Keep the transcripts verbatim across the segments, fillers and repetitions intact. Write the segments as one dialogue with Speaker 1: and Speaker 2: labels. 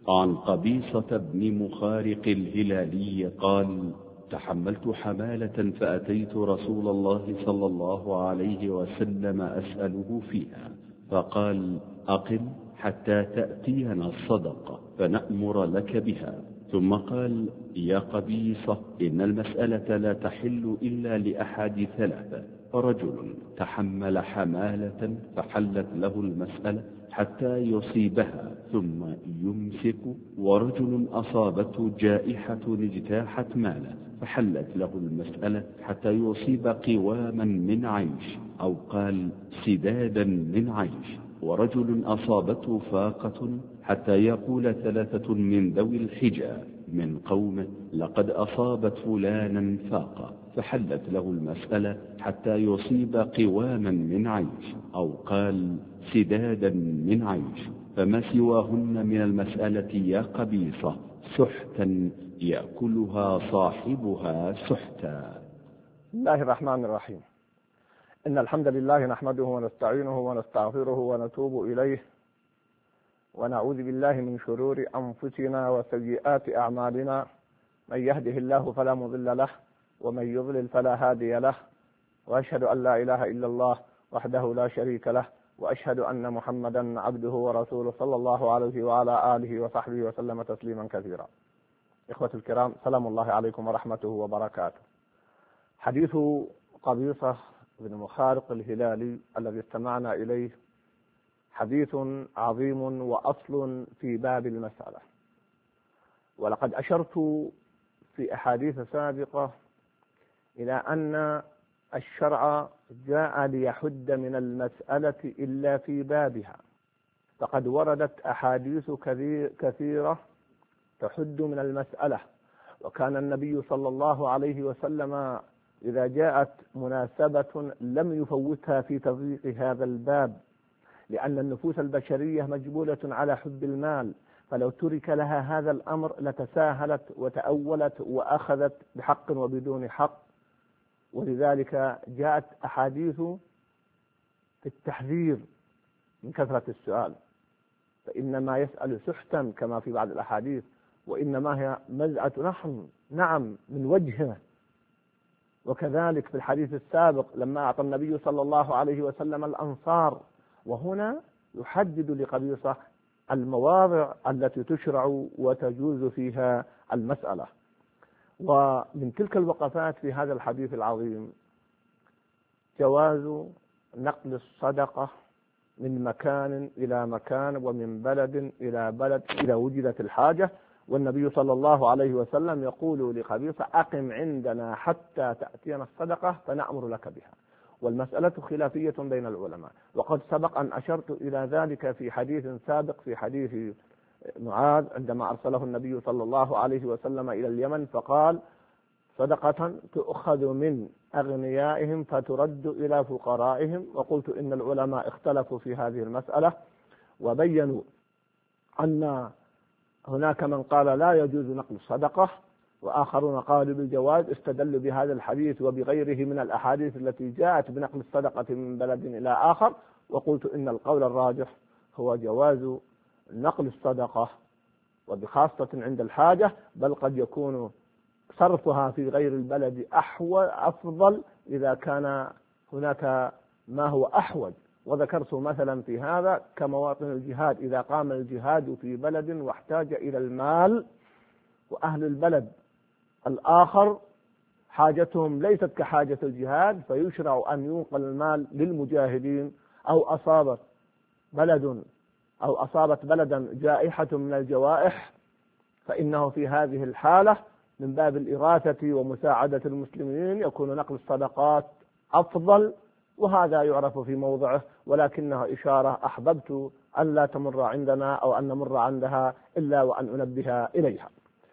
Speaker 1: عن قبيصة بن مخارق الهلالي قال: تحملت حمالة فأتيت رسول الله صلى الله عليه وسلم أسأله فيها، فقال: أقم حتى تأتينا الصدقة فنأمر لك بها. ثم قال: يا قبيصة، إن المسألة لا تحل إلا لأحد ثلاثة: رجل تحمل حمالة فحلت له المسألة حتى يصيبها ثم يمسك، ورجل أصابته جائحة اجتاحت ماله فحلت له المسألة حتى يصيب قواما من عيش، أو قال سدادا من عيش، ورجل أصابته فاقة حتى يقول ثلاثة من ذوي الحجى من قومه: لقد أصابت فلانا فاقة، فحلت له المسألة حتى يصيب قواما من عيش، أو قال سدادا من عيش. فما سواهن من المسألة يا قبيصة سحتا يأكلها صاحبها سحتا.
Speaker 2: بسم الله الرحمن الرحيم. إن الحمد لله نحمده ونستعينه ونستغفره ونتوب إليه، ونعوذ بالله من شرور أنفسنا وسيئات أعمالنا. من يهده الله فلا مضل له، ومن يضلل فلا هادي له، وأشهد أن لا إله إلا الله وحده لا شريك له، وأشهد أن محمدا عبده ورسوله صلى الله عليه وعلى آله وصحبه وسلم تسليما كثيرا. إخوة الكرام، سلام الله عليكم ورحمته وبركاته. حديث قبيصة بن مخارق الهلالي الذي استمعنا إليه حديث عظيم وأصل في باب المسألة، ولقد أشرت في أحاديث سابقة إلى أن الشرع جاء ليحد من المسألة إلا في بابها، فقد وردت أحاديث كثيرة تحد من المسألة، وكان النبي صلى الله عليه وسلم إذا جاءت مناسبة لم يفوتها في تضييق هذا الباب، لأن النفوس البشرية مجبولة على حب المال، فلو ترك لها هذا الأمر لتساهلت وتأولت وأخذت بحق وبدون حق. ولذلك جاءت أحاديث في التحذير من كثرة السؤال، فإنما يسأل سحتا كما في بعض الأحاديث، وإنما هي مزعة نحن نعم من وجهه. وكذلك في الحديث السابق لما أعطى النبي صلى الله عليه وسلم الأنصار، وهنا يحدد لقبيصة المواضع التي تشرع وتجوز فيها المسألة. ومن تلك الوقفات في هذا الحديث العظيم جواز نقل الصدقة من مكان إلى مكان ومن بلد إلى بلد إذا وجدت الحاجة، والنبي صلى الله عليه وسلم يقول لقبيصة: أقم عندنا حتى تأتينا الصدقة فنأمر لك بها. والمسألة خلافية بين العلماء، وقد سبق أن أشرت إلى ذلك في حديث سابق، في حديث معاذ عندما أرسله النبي صلى الله عليه وسلم إلى اليمن فقال: صدقة تؤخذ من أغنيائهم فترد إلى فقرائهم. وقلت إن العلماء اختلفوا في هذه المسألة وبينوا أن هناك من قال لا يجوز نقل الصدقة، وآخرون قالوا بالجواز، استدلوا بهذا الحديث وبغيره من الأحاديث التي جاءت بنقل الصدقة من بلد إلى آخر. وقلت إن القول الراجح هو جواز نقل الصدقة، وبخاصة عند الحاجة، بل قد يكون صرفها في غير البلد أحوج أفضل إذا كان هناك ما هو أحوج. وذكرت مثلا في هذا كمواطن الجهاد، إذا قام الجهاد في بلد واحتاج إلى المال، وأهل البلد الآخر حاجتهم ليست كحاجة الجهاد، فيشرع أن ينقل المال للمجاهدين، أو أصابت بلد أو أصابت بلدا جائحة من الجوائح، فإنه في هذه الحالة من باب الإغاثة ومساعدة المسلمين يكون نقل الصدقات أفضل، وهذا يعرف في موضعه، ولكنها إشارة أحببت أن لا تمر عندنا أو أن نمر عندها إلا وأن أنبه إليها.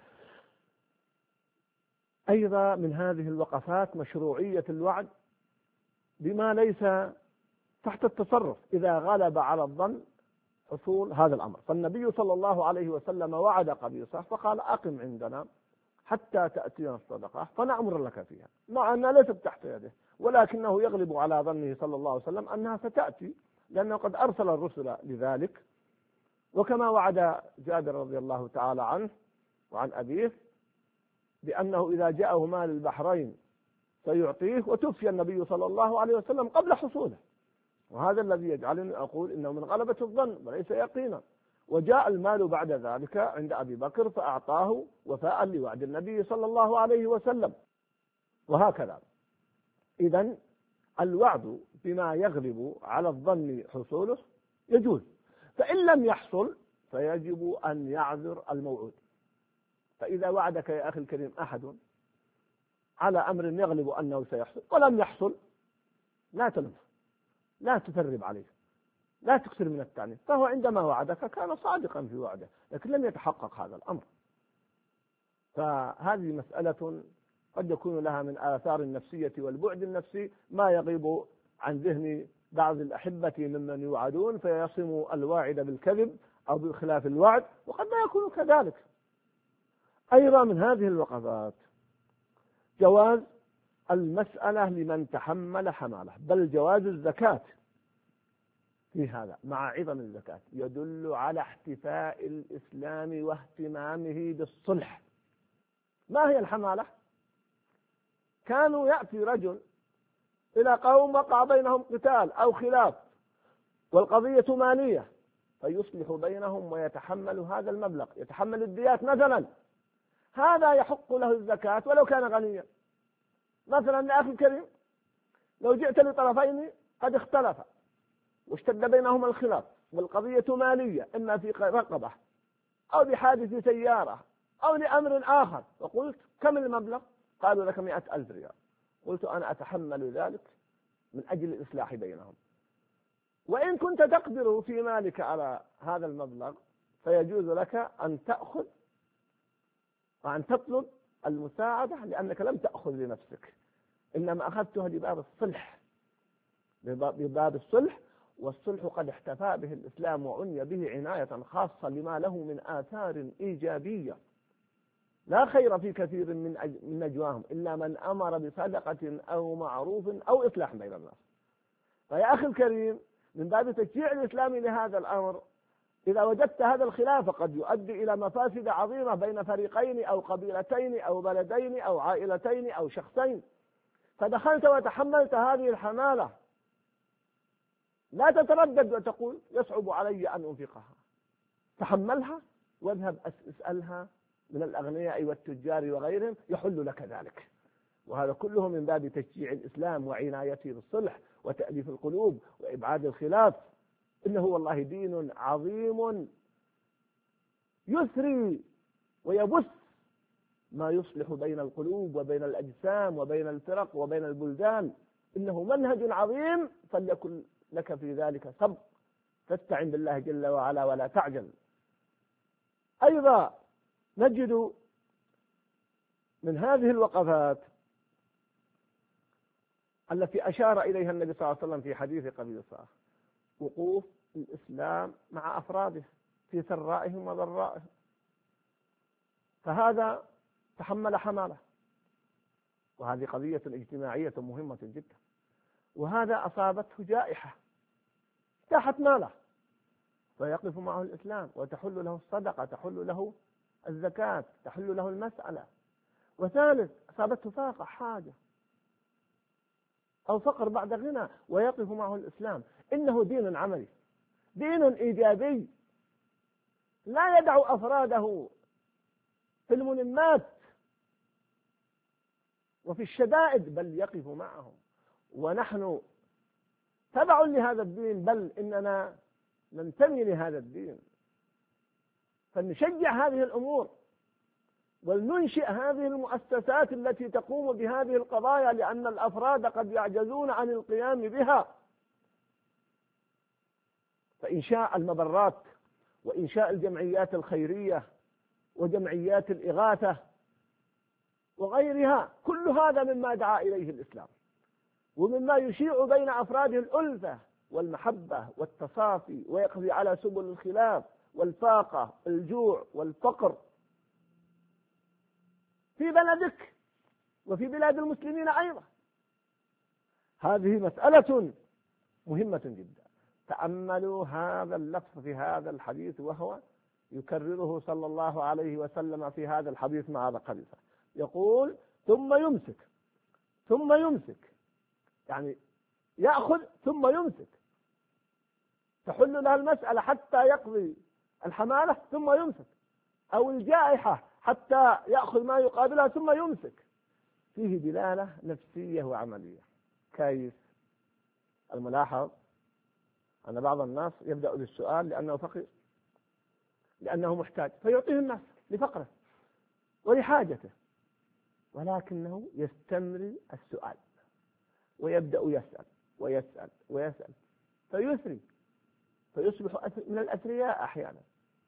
Speaker 2: أيضا من هذه الوقفات مشروعية الوعد بما ليس تحت التصرف إذا غلب على الظن حصول هذا الأمر. فالنبي صلى الله عليه وسلم وعد قبيصة فقال: أقم عندنا حتى تأتينا الصدقة فنأمر لك فيها، مع أنها ليست تحت يده، ولكنه يغلب على ظنه صلى الله عليه وسلم أنها ستأتي، لأنه قد أرسل الرسل لذلك. وكما وعد جابر رضي الله تعالى عنه وعن أبيه بأنه إذا جاءه مال البحرين سيعطيه، وتوفي النبي صلى الله عليه وسلم قبل حصوله. وهذا الذي يجعلني أقول إنه من غلبة الظن وليس يقينا. وجاء المال بعد ذلك عند أبي بكر فأعطاه وفاء لوعد النبي صلى الله عليه وسلم، وهكذا. إذن الوعد بما يغلب على الظن حصوله يجوز، فإن لم يحصل فيجب أن يعذر الموعود. فإذا وعدك يا أخي الكريم أحد على أمر يغلب أنه سيحصل ولم يحصل، لا تلف، لا تثرب عليه، لا تكثر من التعنيف، فهو عندما وعدك كان صادقا في وعده، لكن لم يتحقق هذا الأمر. فهذه مسألة قد يكون لها من آثار النفسية والبعد النفسي ما يغيب عن ذهن بعض الأحبة ممن يوعدون فيصم الواعد بالكذب أو بخلاف الوعد، وقد لا يكون كذلك. أيضا من هذه الوقفات جواز المسألة لمن تحمل حمالة، بل جواز الزكاة في هذا مع عظم الزكاة يدل على احتفاء الإسلام واهتمامه بالصلح. ما هي الحمالة؟ كانوا يأتي رجل إلى قوم وقع بينهم قتال أو خلاف والقضية مالية، فيصلح بينهم ويتحمل هذا المبلغ، يتحمل الديات مثلا، هذا يحق له الزكاة ولو كان غنيا. مثلا يا أخي الكريم، لو جئت لطرفين قد اختلفا واشتد بينهما الخلاف والقضية مالية، إما في رقبة أو بحادث سيارة أو لأمر آخر، وقلت كم المبلغ؟ قالوا لك مئة ألف ريال. قلت أنا أتحمل ذلك من أجل الإصلاح بينهم، وإن كنت تقدر في مالك على هذا المبلغ فيجوز لك أن تأخذ وأن تطلب المساعدة، لأنك لم تأخذ لنفسك، إنما أخذتها لباب الصلح، بباب الصلح. والصلح قد احتفى به الإسلام وعني به عناية خاصة لما له من آثار إيجابية. لا خير في كثير من من نجواهم إلا من أمر بصدقة أو معروف أو إصلاح بين الناس. فيا أخي الكريم، من باب تشجيع الإسلام لهذا الأمر، إذا وجدت هذا الخلاف قد يؤدي إلى مفاسد عظيمة بين فريقين أو قبيلتين أو بلدين أو عائلتين أو شخصين، فدخلت وتحملت هذه الحمالة، لا تتردد وتقول يصعب علي أن أنفقها، تحملها واذهب اسألها من الأغنياء والتجار وغيرهم يحل لك ذلك. وهذا كله من باب تشجيع الإسلام وعنايته بالصلح وتأليف القلوب وإبعاد الخلاف. إنه والله دين عظيم يسري ويبث ما يصلح بين القلوب وبين الأجسام وبين الفرق وبين البلدان. إنه منهج عظيم، فليكن لك في ذلك سبق، فاستعن بالله جل وعلا ولا تعجل. أيضا نجد من هذه الوقفات التي أشار إليها النبي صلى الله عليه وسلم في حديث قبيصة وقوف الإسلام مع أفراده في سرائهم وضرائهم، فهذا تحمل حماله، وهذه قضية اجتماعية مهمة جدا. وهذا أصابته جائحة اجتاحت ماله، فيقف معه الإسلام وتحل له الصدقة، تحل له الزكاة، تحل له المسألة. وثالث أصابته فاقة حاجة أو فقر بعد غنى، ويقف معه الإسلام. إنه دين عملي، دين إيجابي، لا يدع أفراده في الملمات وفي الشدائد، بل يقف معهم. ونحن تبع لهذا الدين، بل إننا ننتمي لهذا الدين، فنشجع هذه الأمور ولننشئ هذه المؤسسات التي تقوم بهذه القضايا، لأن الأفراد قد يعجزون عن القيام بها. فإنشاء المبرات وإنشاء الجمعيات الخيرية وجمعيات الإغاثة وغيرها، كل هذا مما دعا إليه الإسلام، ومما يشيع بين أفراده الألفة والمحبة والتصافي، ويقضي على سبل الخلاف والفاقة الجوع والفقر في بلدك وفي بلاد المسلمين أيضا. هذه مسألة مهمة جدا. تأملوا هذا اللفظ في هذا الحديث، وهو يكرره صلى الله عليه وسلم في هذا الحديث مع أبي قبيصة، يقول ثم يمسك ثم يمسك، يعني يأخذ ثم يمسك، تحل لها المسألة حتى يقضي الحمالة ثم يمسك، أو الجائحة حتى يأخذ ما يقابلها ثم يمسك. فيه دلالة نفسية وعملية. كيف؟ الملاحظ أن بعض الناس يبدأ بالسؤال لأنه فقير، لأنه محتاج، فيعطيه الناس لفقره ولحاجته، ولكنه يستمر السؤال ويبدأ يسأل ويسأل ويسأل فيثري، فيصبح من الأثرياء أحيانا،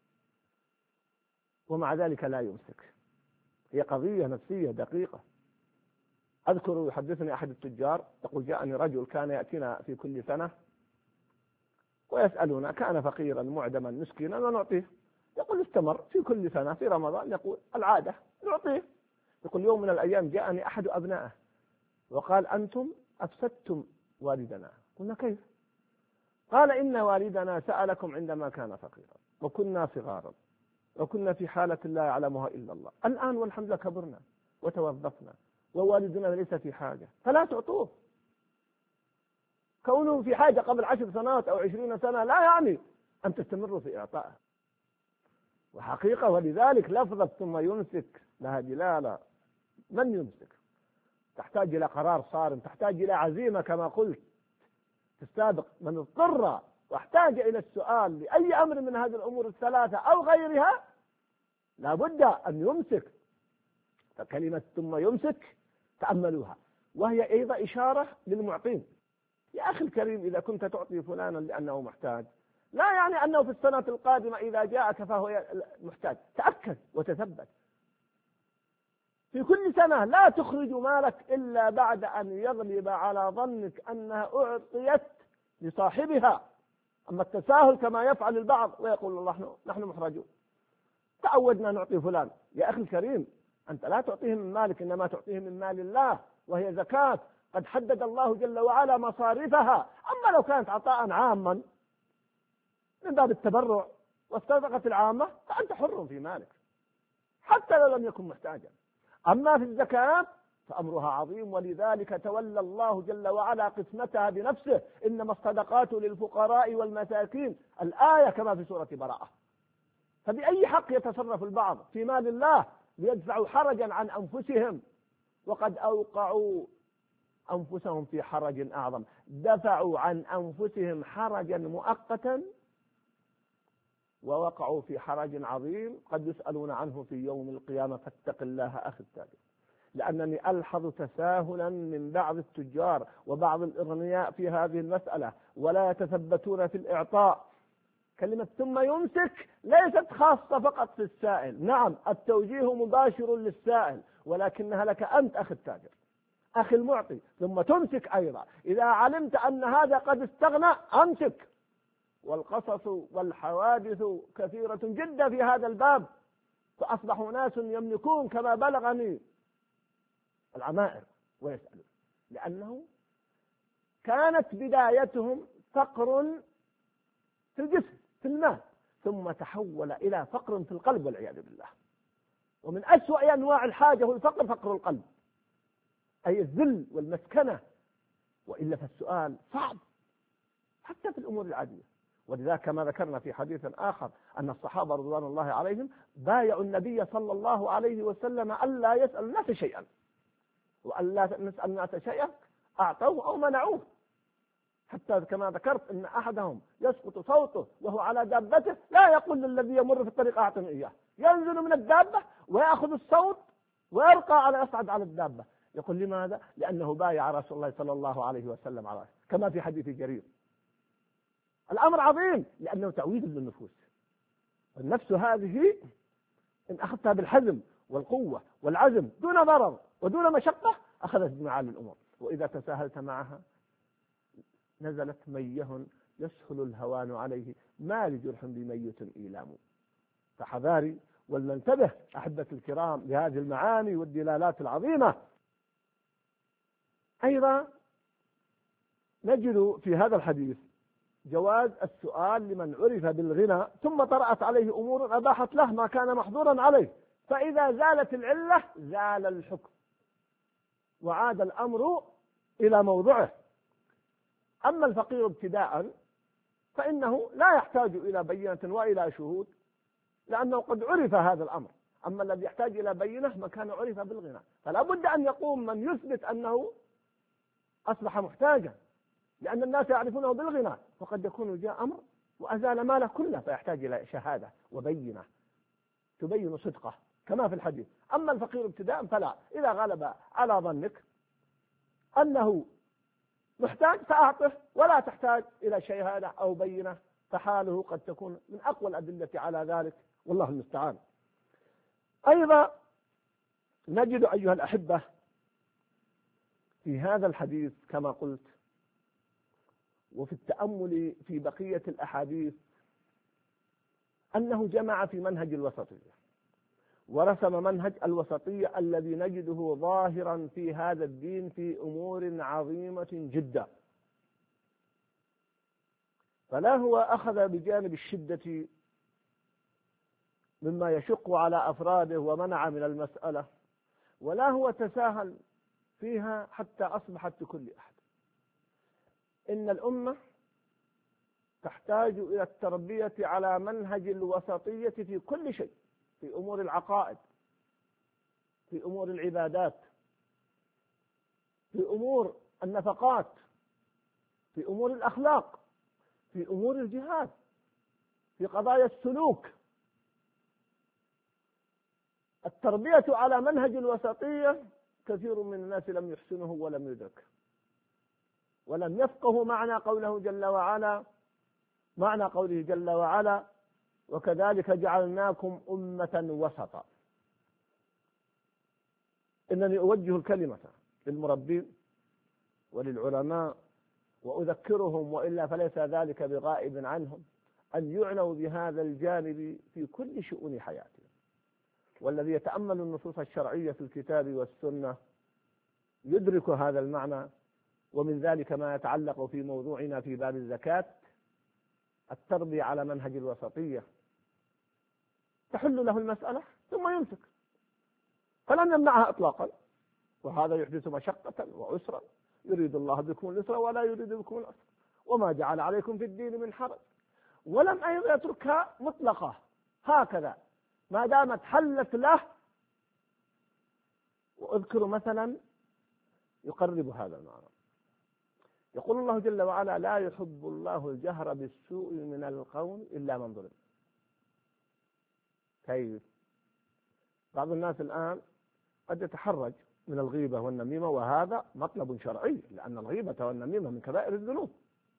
Speaker 2: ومع ذلك لا يمسك. هي قضية نفسية دقيقة. أذكر يحدثني أحد التجار يقول جاءني رجل كان يأتينا في كل سنة ويسألنا، كان فقيرا معدما مسكينا ونعطيه. يقول استمر في كل سنة في رمضان يقول العادة نعطيه. يقول يوم من الأيام جاءني أحد أبنائه وقال أنتم أفسدتم والدنا. قلنا كيف؟ قال إن والدنا سألكم عندما كان فقيرا وكنا صغارا وكنا في حالة لا يعلمها إلا الله، الآن والحمد لله كبرنا وتوظفنا ووالدنا ليس في حاجة، فلا تعطوه. كونه في حاجة قبل عشر سنوات أو عشرين سنة لا يعني أن تستمروا في إعطائه. وحقيقة ولذلك لفظة ثم يمسك لها دلالة. من يمسك؟ تحتاج إلى قرار صارم، تحتاج إلى عزيمة كما قلت تستابق من اضطر واحتاج إلى السؤال لأي أمر من هذه الأمور الثلاثة أو غيرها لا بد أن يمسك. فكلمة ثم يمسك تأملوها، وهي أيضا إشارة للمعطين. يا أخي الكريم إذا كنت تعطي فلانا لأنه محتاج لا يعني أنه في السنة القادمة إذا جاءك فهو محتاج. تأكد وتثبت في كل سنة، لا تخرج مالك إلا بعد أن يغلب على ظنك أنها أعطيت لصاحبها. أما التساهل كما يفعل البعض ويقول الله نحن محرجون تعودنا نعطي فلان. يا أخي الكريم أنت لا تعطيه من مالك، إنما تعطيه من مال الله، وهي زكاة قد حدد الله جل وعلا مصارفها. أما لو كانت عطاء عاما من باب التبرع والصدقة العامة فأنت حر في مالك حتى لو لم يكن محتاجا. أما في الزكاة فأمرها عظيم، ولذلك تولى الله جل وعلا قسمتها بنفسه، إنما الصدقات للفقراء والمساكين، الآية كما في سورة براءة. فبأي حق يتصرف البعض في مال الله ليدفعوا حرجا عن أنفسهم وقد أوقعوا أنفسهم في حرج أعظم؟ دفعوا عن أنفسهم حرجا مؤقتا ووقعوا في حرج عظيم قد يسألون عنه في يوم القيامة. فاتق الله أخي التاجر، لأنني ألحظ تساهلا من بعض التجار وبعض الأغنياء في هذه المسألة ولا يتثبتون في الإعطاء. كلمة ثم يمسك ليست خاصة فقط في السائل، نعم التوجيه مباشر للسائل، ولكنها لك أنت أخي التاجر أخي المعطي. ثم تمسك أيضا إذا علمت أن هذا قد استغنى أمسك. والقصص والحوادث كثيرة جدا في هذا الباب، فأصبح ناس يملكون كما بلغني العمائر ويسألون، لأنه كانت بدايتهم فقر في الجسم في المال، ثم تحول إلى فقر في القلب والعياذ بالله. ومن أسوأ أنواع الحاجة هو الفقر، فقر القلب، أي الذل والمسكنة. وإلا فالسؤال صعب حتى في الأمور العادية. ولذلك كما ذكرنا في حديث آخر أن الصحابة رضوان الله عليهم بايعوا النبي صلى الله عليه وسلم ألا يسأل الناس شيئا، وألا نسأل الناس شيئا أعطوه أو منعوه. حتى كما ذكرت أن أحدهم يسقط صوته وهو على دابته لا يقول للذي يمر في الطريق أعطني إياه، ينزل من الدابة ويأخذ الصوت ويرقى على يصعد على الدابة. يقول لماذا؟ لأنه بايع رسول الله صلى الله عليه وسلم على كما في حديث جرير. الأمر عظيم لأنه تعويض للنفوس. النفس هذه إن أخذتها بالحزم والقوة والعزم دون ضرر ودون مشقة أخذت بمعالي الأمور، وإذا تساهلت معها نزلت ميه يسهل الهوان عليه، ما لجرح بميت إيلام. فحذاري ولننتبه أحبة الكرام لهذه المعاني والدلالات العظيمة. أيضا نجد في هذا الحديث جواز السؤال لمن عرف بالغنى ثم طرأت عليه أمور أباحت له ما كان محظورا عليه، فإذا زالت العلة زال الحكم وعاد الأمر إلى موضعه. أما الفقير ابتداء فإنه لا يحتاج إلى بينة وإلى شهود، لأنه قد عرف هذا الأمر. أما الذي يحتاج إلى بينة ما كان عرف بالغنى، فلا بد أن يقوم من يثبت أنه أصبح محتاجا، لأن الناس يعرفونه بالغنى، وقد يكون جاء أمر وأزال ماله كله فيحتاج إلى شهادة وبينة تبين صدقه كما في الحديث. أما الفقير ابتداء فلا، إذا غلب على ظنك أنه محتاج فأعطه ولا تحتاج إلى شهادة أو بينة، فحاله قد تكون من أقوى الأدلة على ذلك، والله المستعان. أيضا نجد أيها الأحبة في هذا الحديث كما قلت وفي التأمل في بقية الأحاديث أنه جمع في منهج الوسطية، ورسم منهج الوسطية الذي نجده ظاهرا في هذا الدين في أمور عظيمة جدا. فلا هو أخذ بجانب الشدة مما يشق على أفراده ومنع من المسألة، ولا هو تساهل فيها حتى أصبحت لكل أحد. إن الأمة تحتاج إلى التربية على منهج الوسطية في كل شيء، في أمور العقائد، في أمور العبادات، في أمور النفقات، في أمور الأخلاق، في أمور الجهاد، في قضايا السلوك. التربية على منهج الوسطية كثير من الناس لم يحسنه ولم يدركه، ولم يفقهوا معنى قوله جل وعلا معنى قوله جل وعلا وكذلك جعلناكم أمة وسطا. إنني أوجه الكلمة للمربين وللعلماء وأذكرهم، وإلا فليس ذلك بغائب عنهم، أن يعنوا بهذا الجانب في كل شؤون حياتهم. والذي يتأمل النصوص الشرعية في الكتاب والسنة يدرك هذا المعنى. ومن ذلك ما يتعلق في موضوعنا في باب الزكاة، التربية على منهج الوسطية، تحل له المسألة ثم يمسك، فلم يمنعها إطلاقا، وهذا يحدث مشقة وعسرا. يريد الله بكم اليسر ولا يريد بكم العسر، وما جعل عليكم في الدين من حرج، ولم أيضا يتركها مطلقة هكذا ما دامت حلت له. وأذكر مثلا يقرب هذا المعنى. يقول الله جل وعلا لا يحب الله الجهر بالسوء من القول إلا من ظلم. كيف؟ بعض الناس الآن قد يتحرج من الغيبة والنميمة، وهذا مطلب شرعي، لأن الغيبة والنميمة من كبائر الذنوب.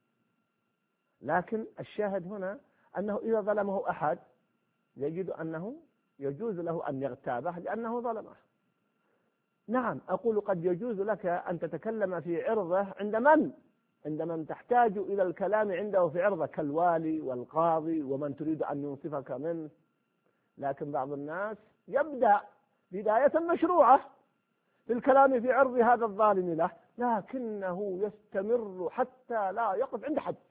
Speaker 2: لكن الشاهد هنا أنه إذا ظلمه أحد يجد أنه يجوز له أن يغتابه لأنه ظلمه. نعم، أقول قد يجوز لك أن تتكلم في عرضه عند من؟ عند من تحتاج إلى الكلام عنده في عرضه، كالوالي والقاضي ومن تريد أن ينصفك منه. لكن بعض الناس يبدأ بداية مشروعة في الكلام في عرض هذا الظالم له، لكنه يستمر حتى لا يقف عند حد،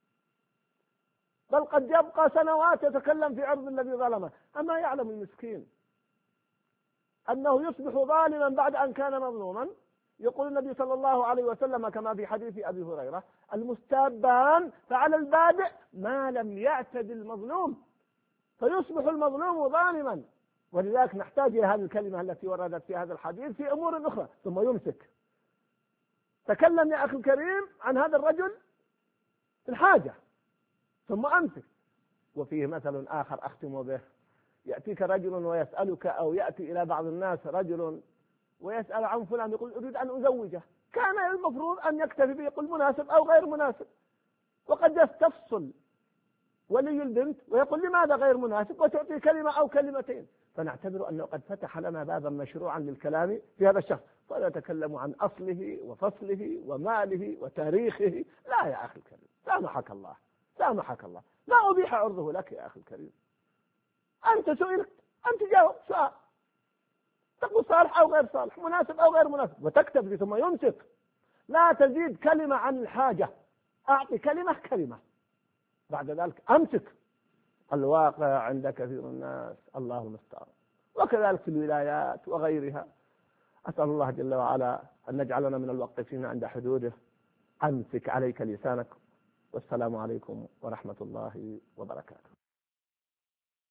Speaker 2: بل قد يبقى سنوات يتكلم في عرض الذي ظلمه. أما يعلم المسكين أنه يصبح ظالما بعد أن كان مظلوما؟ يقول النبي صلى الله عليه وسلم كما في حديث أبي هريرة المستابان فعلى البادئ ما لم يعتد المظلوم، فيصبح المظلوم ظالما. ولذلك نحتاج إلى هذه الكلمة التي وردت في هذا الحديث في أمور أخرى ثم يمسك. تكلم يا أخي الكريم عن هذا الرجل في الحاجة ثم أمسك. وفيه مثل آخر أختم به، يأتيك رجل ويسألك، أو يأتي إلى بعض الناس رجل ويسأل عن فلان يقول أريد أن أزوجه، كان المفروض أن يكتفي به يقول مناسب أو غير مناسب، وقد يستفصل ولي البنت ويقول لماذا غير مناسب وتعطي كلمة أو كلمتين. فنعتبر أنه قد فتح لنا بابا مشروعا للكلام في هذا الشخص، فلا يتكلم عن أصله وفصله وماله وتاريخه. لا يا أخي الكريم، سامحك الله سامحك الله، لا أبيح عرضه لك يا أخي الكريم. أنت سئلت أن تجاوب سؤال، تقول صالح أو غير صالح، مناسب أو غير مناسب، وتكتب ثم يمسك. لا تزيد كلمة عن الحاجة، أعطي كلمة كلمة بعد ذلك أمسك. الواقع عند كثير الناس الله المستعان، وكذلك في الولايات وغيرها. أسأل الله جل وعلا أن نجعلنا من الواقفين عند حدوده. أمسك عليك لسانك. والسلام عليكم ورحمة الله وبركاته.